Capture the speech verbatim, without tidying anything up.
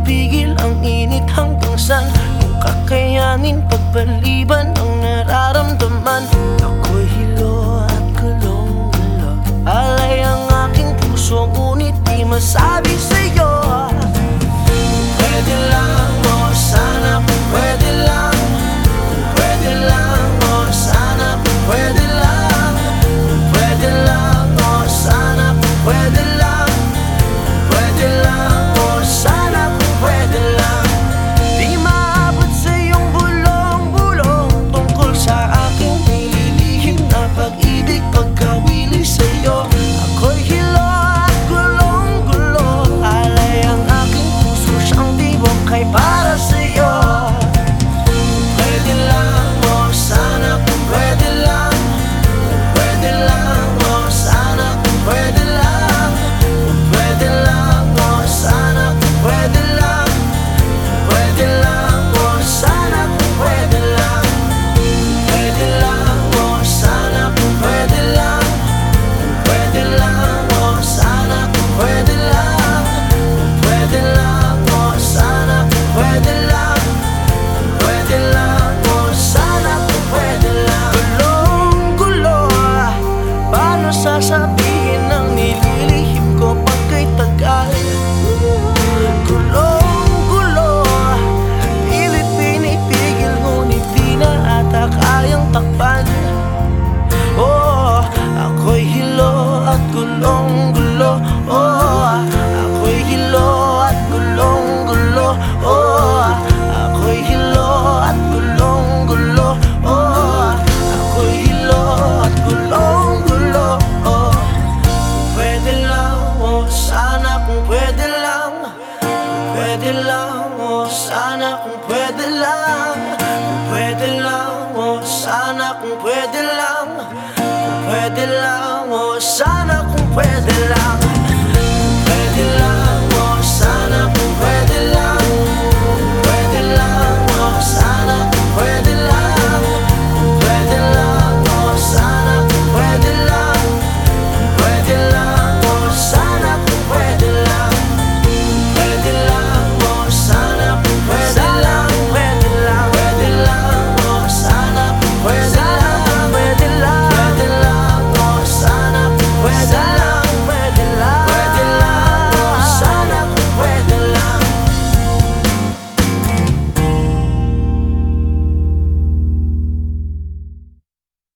mapigil ang init hanggang saan? Kung kakayanin pagpaliban ang nararamdaman. Ako'y hilo at gulong-gulo, alay ang aking puso, ngunit di masabi sa'yo. Kung pwede lang, oh sana kung pwede lang. Kung pwede lang, oh sana kung pwede lang. Kung pwede lang, oh sana kung pwede lang. Kung pwede lang, oh sana kung pwede lang. Di maabot sa iyong bulong-bulong tungkol sa aking nililihim na pag-ibig, pagkawili sa'yo. Ako'y hilo at gulong-gulo, alay ang aking puso, siyang tibok ay para sa'yo. Kung pwede lang, oh sana kung pwede lang. Kung pwede lang, oh sana kung pwede lang. Kung pwede lang, oh sana kung pwede lang. Kung pwede lang, oh sana kung pwede lang. Kung pwede lang, oh sana kung pwede lang. Kung pwede lang, oh sana kung pwede lang. Kung pwede lang, oh sana kung pwede lang. Kung pwede lang, oh sana kung pwede lang. Gulong-gulo, paano sasabihin ang nililihim ko pagka'y tagal? Gulong-gulo, pilit pinipigil ngunit di na ata kayang takpan. Oh, ako'y hilo at gulong-gulo. Oh, ako'y hilo at gulong-gulo. Oh, ako'y hilo at gulong-gulo. Oh, ako'y hilo at gulong-gulo. Oh, kung pwede lang, oh sana kung pwede lang. Kung pwede lang, oh sana kung pwede lang. Kung pwede lang, oh sana kung pwede lang. Kung pwede lang, oh sana kung pwede lang.